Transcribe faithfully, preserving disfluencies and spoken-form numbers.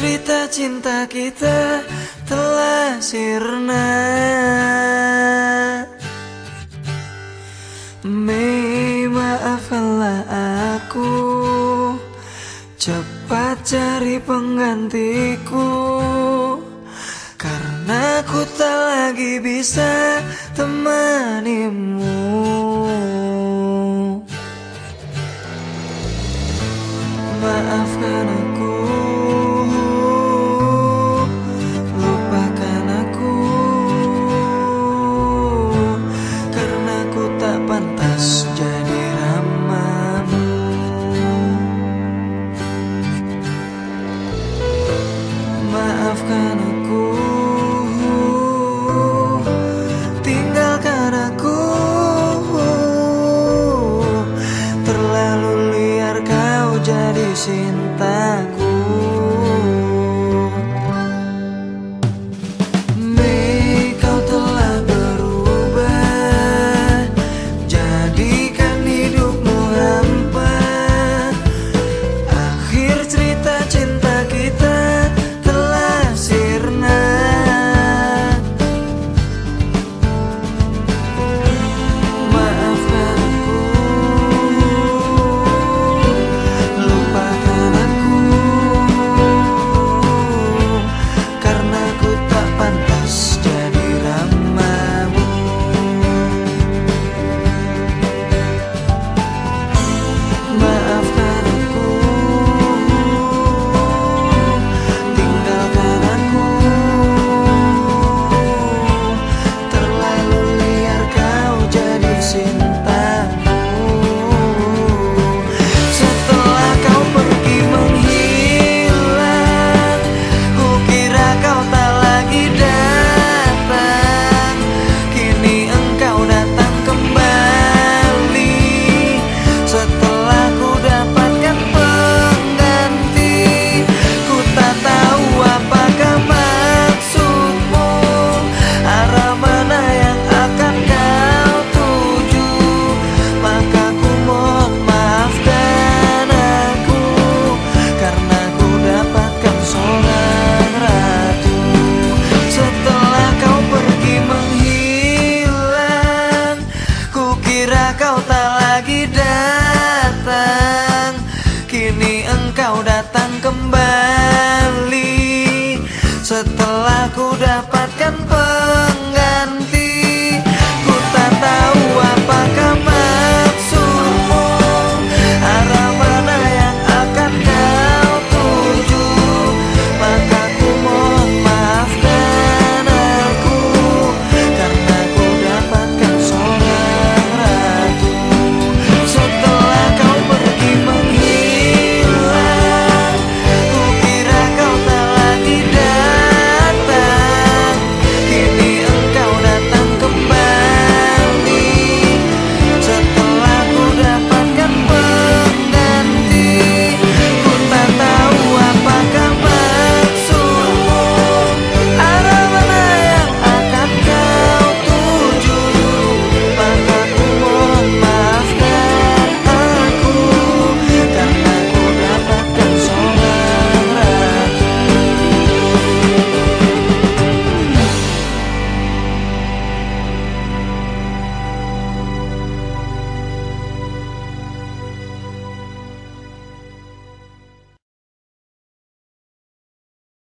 cerita cinta kita telah sirna. Mei, maafkanlah aku, cepat cari penggantiku, karena ku tak lagi bisa temanimu. Maafkan aku, lupakan aku, karena ku tak pantas jadi ramamu. Maafkan aku, tinggalkan aku, terlalu liar kau jadi cintaku. Mei, kau telah berubah, jadikan hidupmu hampa. Akhir cerita cinta kita telah sirna. Maafkan aku, lupakan aku, karena ku tak pantas jadi ramamu. Maafkan aku, tinggalkan aku, terlalu liar kau jadi cintaku. Setelah kau pergi menghilang, ku kira kau tak lagi datang. Kini engkau datang kembali, setelah ku dapatkan pengganti. Ku tak tahu apakah maksudmu, arah mana yang akan kau tuju. Maka ku mohon maafkan aku, karena ku dapatkan seorang ratu. Setelah kau pergi menghilang, ku kira kau tak lagi datang. Kini engkau datang kembali, setelah